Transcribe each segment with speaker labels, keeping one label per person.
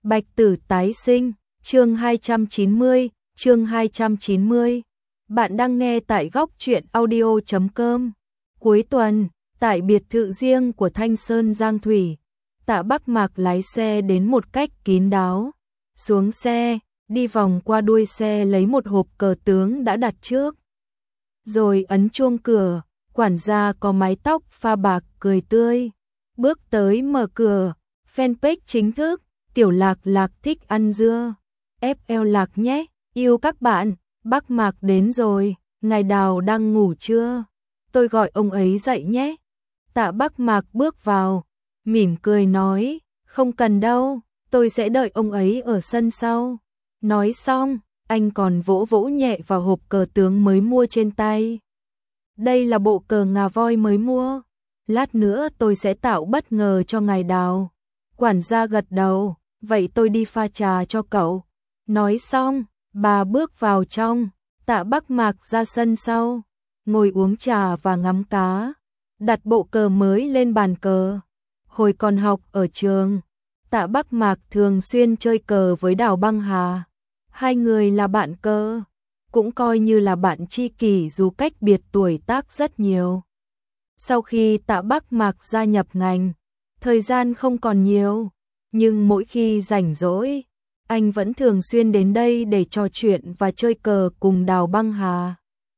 Speaker 1: Bạch Tử tái sinh, chương 290, chương 290. Bạn đang nghe tại góc truyện audio.com. Cuối tuần, tại biệt thự riêng của Thanh Sơn Giang Thủy, Tạ Bắc Mạc lái xe đến một cách kín đáo. Xuống xe, đi vòng qua đuôi xe lấy một hộp cờ tướng đã đặt trước. Rồi ấn chuông cửa, quản gia có mái tóc pha bạc cười tươi. Bước tới mở cửa, fanpage chính thức. Tiểu Lạc Lạc thích ăn dưa. FL Lạc nhé, yêu các bạn, Bắc Mạc đến rồi, ngài Đào đang ngủ chưa? Tôi gọi ông ấy dậy nhé. Tạ Bắc Mạc bước vào, mỉm cười nói, không cần đâu, tôi sẽ đợi ông ấy ở sân sau. Nói xong, anh còn vỗ vỗ nhẹ vào hộp cờ tướng mới mua trên tay. Đây là bộ cờ ngà voi mới mua, lát nữa tôi sẽ tạo bất ngờ cho ngài Đào. Quản gia gật đầu. Vậy tôi đi pha trà cho cậu. Nói xong, bà bước vào trong, Tạ Bắc Mạc ra sân sau, ngồi uống trà và ngắm cá, đặt bộ cờ mới lên bàn cờ. Hồi còn học ở trường, Tạ Bắc Mạc thường xuyên chơi cờ với Đào Băng Hà. Hai người là bạn cờ, cũng coi như là bạn tri kỷ dù cách biệt tuổi tác rất nhiều. Sau khi Tạ Bắc Mạc gia nhập ngành, thời gian không còn nhiều. Nhưng mỗi khi rảnh rỗi, anh vẫn thường xuyên đến đây để trò chuyện và chơi cờ cùng Đào Băng Hà.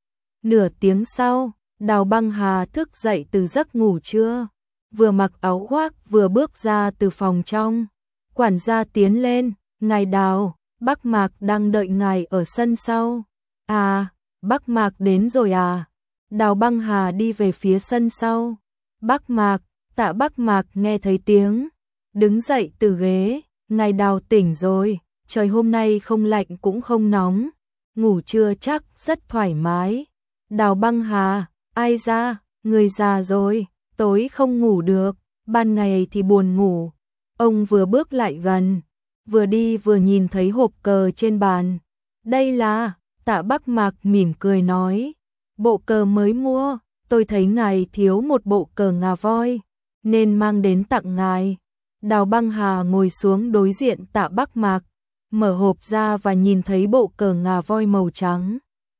Speaker 1: Nửa tiếng sau, Đào Băng Hà thức dậy từ giấc ngủ trưa, vừa mặc áo khoác vừa bước ra từ phòng trong. Quản gia tiến lên, ngài Đào, Bắc Mạc đang đợi ngài ở sân sau. À, Bắc Mạc đến rồi à? Đào Băng Hà đi về phía sân sau. Bắc Mạc, Tạ Bắc Mạc nghe thấy tiếng. Đứng dậy từ ghế, ngài Đào tỉnh rồi, trời hôm nay không lạnh cũng không nóng, ngủ trưa chắc rất thoải mái. Đào Băng Hà, ai ra, người già rồi, tối không ngủ được, ban ngày thì buồn ngủ. Ông vừa bước lại gần, vừa đi vừa nhìn thấy hộp cờ trên bàn. Đây là, Tạ Bắc Mạc mỉm cười nói, bộ cờ mới mua, tôi thấy ngài thiếu một bộ cờ ngà voi, nên mang đến tặng ngài. Đào Băng Hà ngồi xuống đối diện Tạ Bắc Mạc, mở hộp ra và nhìn thấy bộ cờ ngà voi màu trắng,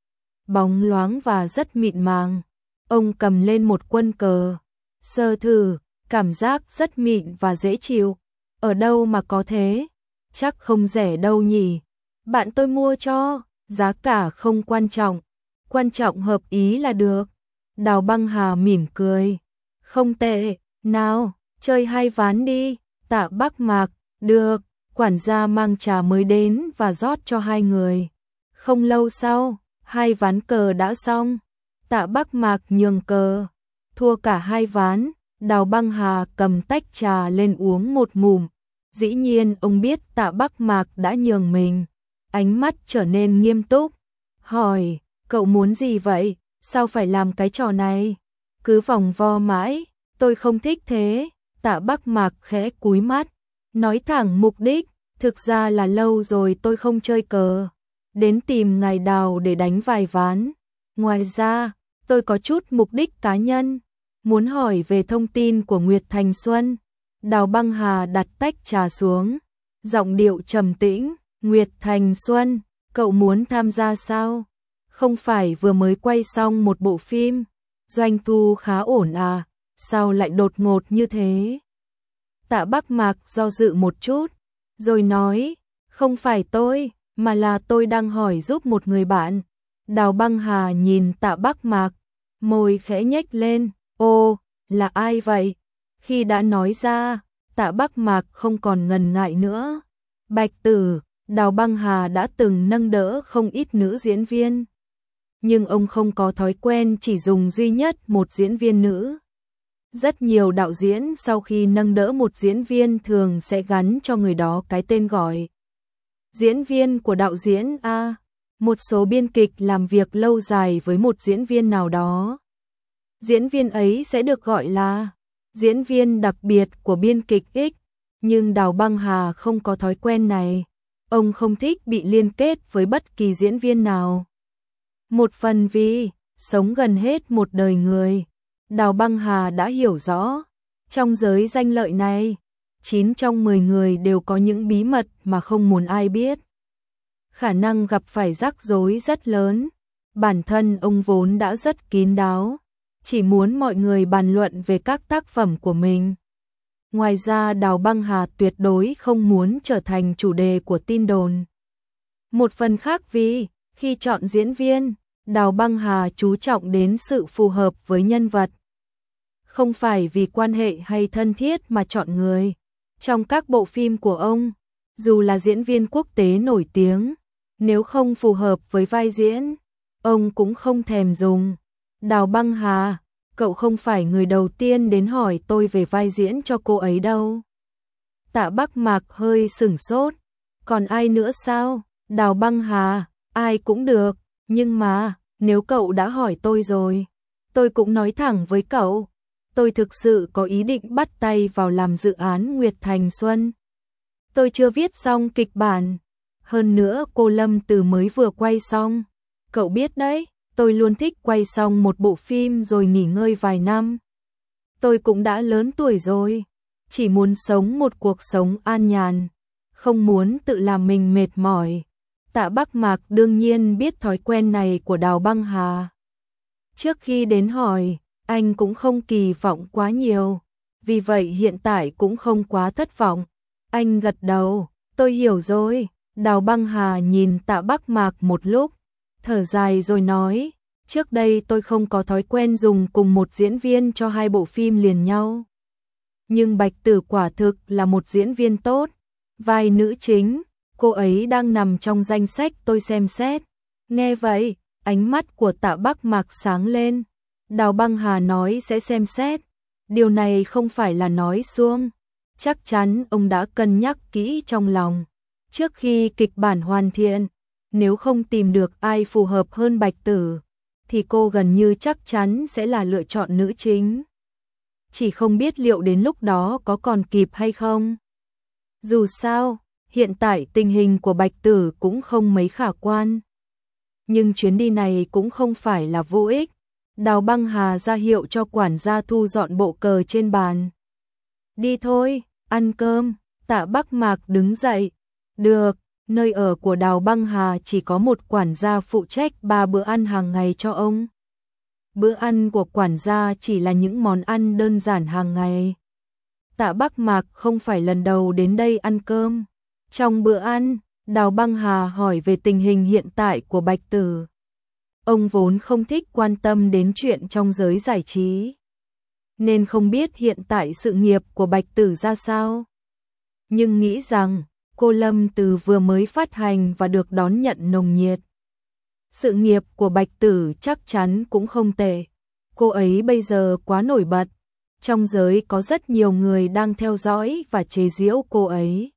Speaker 1: bóng loáng và rất mịn màng. Ông cầm lên một quân cờ, sờ thử, cảm giác rất mịn và dễ chịu. Ở đâu mà có thế? Chắc không rẻ đâu nhỉ? Bạn tôi mua cho, giá cả không quan trọng hợp ý là được. Đào Băng Hà mỉm cười, không tệ, nào, chơi hai ván đi. Tạ Bắc Mạc, được, quản gia mang trà mới đến và rót cho hai người. Không lâu sau, hai ván cờ đã xong. Tạ Bắc Mạc nhường cờ, thua cả hai ván. Đào Băng Hà cầm tách trà lên uống một ngụm. Dĩ nhiên ông biết Tạ Bắc Mạc đã nhường mình. Ánh mắt trở nên nghiêm túc, hỏi, cậu muốn gì vậy? Sao phải làm cái trò này? Cứ vòng vo mãi, tôi không thích thế. Tạ Bắc Mạc khẽ cúi mắt, nói thẳng mục đích, thực ra là lâu rồi tôi không chơi cờ, đến tìm ngài Đào để đánh vài ván. Ngoài ra, tôi có chút mục đích cá nhân, muốn hỏi về thông tin của Nguyệt Thành Xuân. Đào Băng Hà đặt tách trà xuống, giọng điệu trầm tĩnh, Nguyệt Thành Xuân, cậu muốn tham gia sao? Không phải vừa mới quay xong một bộ phim, doanh thu khá ổn à? Sao lại đột ngột như thế? Tạ Bắc Mạc do dự một chút, rồi nói, không phải tôi, mà là tôi đang hỏi giúp một người bạn. Đào Băng Hà nhìn Tạ Bắc Mạc, môi khẽ nhếch lên, ô, là ai vậy? Khi đã nói ra, Tạ Bắc Mạc không còn ngần ngại nữa. Bạch Tử, Đào Băng Hà đã từng nâng đỡ không ít nữ diễn viên. Nhưng ông không có thói quen chỉ dùng duy nhất một diễn viên nữ. Rất nhiều đạo diễn sau khi nâng đỡ một diễn viên thường sẽ gắn cho người đó cái tên gọi diễn viên của đạo diễn A. Một số biên kịch làm việc lâu dài với một diễn viên nào đó, diễn viên ấy sẽ được gọi là diễn viên đặc biệt của biên kịch X. Nhưng Đào Băng Hà không có thói quen này. Ông không thích bị liên kết với bất kỳ diễn viên nào. Một phần vì sống gần hết một đời người, Đào Băng Hà đã hiểu rõ, trong giới danh lợi này, 9 trong 10 người đều có những bí mật mà không muốn ai biết. Khả năng gặp phải rắc rối rất lớn. Bản thân ông vốn đã rất kín đáo, chỉ muốn mọi người bàn luận về các tác phẩm của mình. Ngoài ra Đào Băng Hà tuyệt đối không muốn trở thành chủ đề của tin đồn. Một phần khác vì, khi chọn diễn viên, Đào Băng Hà chú trọng đến sự phù hợp với nhân vật. Không phải vì quan hệ hay thân thiết mà chọn người. Trong các bộ phim của ông, dù là diễn viên quốc tế nổi tiếng, nếu không phù hợp với vai diễn, ông cũng không thèm dùng. Đào Băng Hà, cậu không phải người đầu tiên đến hỏi tôi về vai diễn cho cô ấy đâu. Tạ Bắc Mạc hơi sửng sốt. Còn ai nữa sao? Đào Băng Hà, ai cũng được, nhưng mà, nếu cậu đã hỏi tôi rồi, tôi cũng nói thẳng với cậu. Tôi thực sự có ý định bắt tay vào làm dự án Nguyệt Thành Xuân. Tôi chưa viết xong kịch bản. Hơn nữa cô Lâm Từ mới vừa quay xong. Cậu biết đấy, tôi luôn thích quay xong một bộ phim rồi nghỉ ngơi vài năm. Tôi cũng đã lớn tuổi rồi, chỉ muốn sống một cuộc sống an nhàn, không muốn tự làm mình mệt mỏi. Tạ Bắc Mạc đương nhiên biết thói quen này của Đào Băng Hà. Trước khi đến hỏi, anh cũng không kỳ vọng quá nhiều, vì vậy hiện tại cũng không quá thất vọng. Anh gật đầu, tôi hiểu rồi. Đào Băng Hà nhìn Tạ Bắc Mạc một lúc, thở dài rồi nói, trước đây tôi không có thói quen dùng cùng một diễn viên cho hai bộ phim liền nhau. Nhưng Bạch Tử quả thực là một diễn viên tốt, vai nữ chính, cô ấy đang nằm trong danh sách tôi xem xét. Nghe vậy, ánh mắt của Tạ Bắc Mạc sáng lên. Đào Băng Hà nói sẽ xem xét, điều này không phải là nói suông, chắc chắn ông đã cân nhắc kỹ trong lòng. Trước khi kịch bản hoàn thiện, nếu không tìm được ai phù hợp hơn Bạch Tử, thì cô gần như chắc chắn sẽ là lựa chọn nữ chính. Chỉ không biết liệu đến lúc đó có còn kịp hay không. Dù sao, hiện tại tình hình của Bạch Tử cũng không mấy khả quan. Nhưng chuyến đi này cũng không phải là vô ích. Đào Băng Hà ra hiệu cho quản gia thu dọn bộ cờ trên bàn. Đi thôi, ăn cơm. Tạ Bắc Mạc đứng dậy. Được, nơi ở của Đào Băng Hà chỉ có một quản gia phụ trách 3 bữa ăn hàng ngày cho ông. Bữa ăn của quản gia chỉ là những món ăn đơn giản hàng ngày. Tạ Bắc Mạc không phải lần đầu đến đây ăn cơm. Trong bữa ăn, Đào Băng Hà hỏi về tình hình hiện tại của Bạch Tử. Ông vốn không thích quan tâm đến chuyện trong giới giải trí, nên không biết hiện tại sự nghiệp của Bạch Tử ra sao. Nhưng nghĩ rằng, cô Lâm Từ vừa mới phát hành và được đón nhận nồng nhiệt. Sự nghiệp của Bạch Tử chắc chắn cũng không tệ. Cô ấy bây giờ quá nổi bật. Trong giới có rất nhiều người đang theo dõi và chế giễu cô ấy.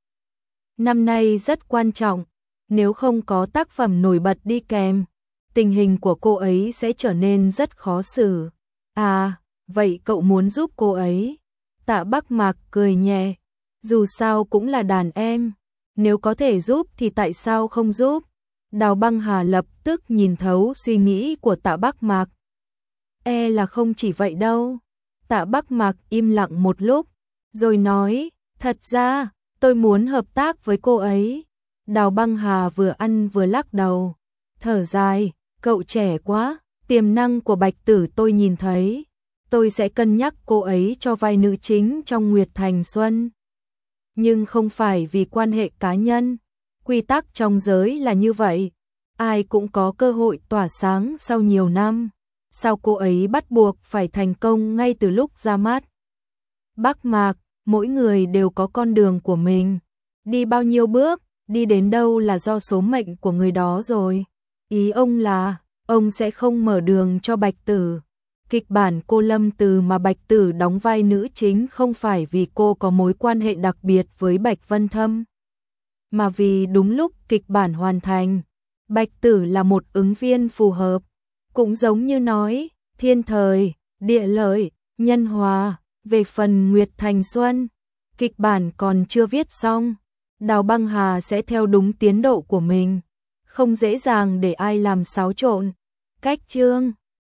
Speaker 1: Năm nay rất quan trọng, nếu không có tác phẩm nổi bật đi kèm, tình hình của cô ấy sẽ trở nên rất khó xử. À, vậy cậu muốn giúp cô ấy? Tạ Bắc Mạc cười nhẹ, dù sao cũng là đàn em, nếu có thể giúp thì tại sao không giúp? Đào Băng Hà lập tức nhìn thấu suy nghĩ của Tạ Bắc Mạc. Là không chỉ vậy đâu. Tạ Bắc Mạc im lặng một lúc, rồi nói, thật ra, tôi muốn hợp tác với cô ấy. Đào Băng Hà vừa ăn vừa lắc đầu, thở dài, cậu trẻ quá, tiềm năng của Bạch Tử tôi nhìn thấy. Tôi sẽ cân nhắc cô ấy cho vai nữ chính trong Nguyệt Thành Xuân. Nhưng không phải vì quan hệ cá nhân, quy tắc trong giới là như vậy, ai cũng có cơ hội tỏa sáng sau nhiều năm. Sao cô ấy bắt buộc phải thành công ngay từ lúc ra mắt? Bắc Mạc, mỗi người đều có con đường của mình. Đi bao nhiêu bước, đi đến đâu là do số mệnh của người đó rồi. Ý ông là, ông sẽ không mở đường cho Bạch Tử. Kịch bản cô Lâm Từ mà Bạch Tử đóng vai nữ chính không phải vì cô có mối quan hệ đặc biệt với Bạch Vân Thâm, mà vì đúng lúc kịch bản hoàn thành, Bạch Tử là một ứng viên phù hợp. Cũng giống như nói, thiên thời, địa lợi, nhân hòa. Về phần Nguyệt Thành Xuân, kịch bản còn chưa viết xong, Đào Băng Hà sẽ theo đúng tiến độ của mình, không dễ dàng để ai làm xáo trộn. Cách chương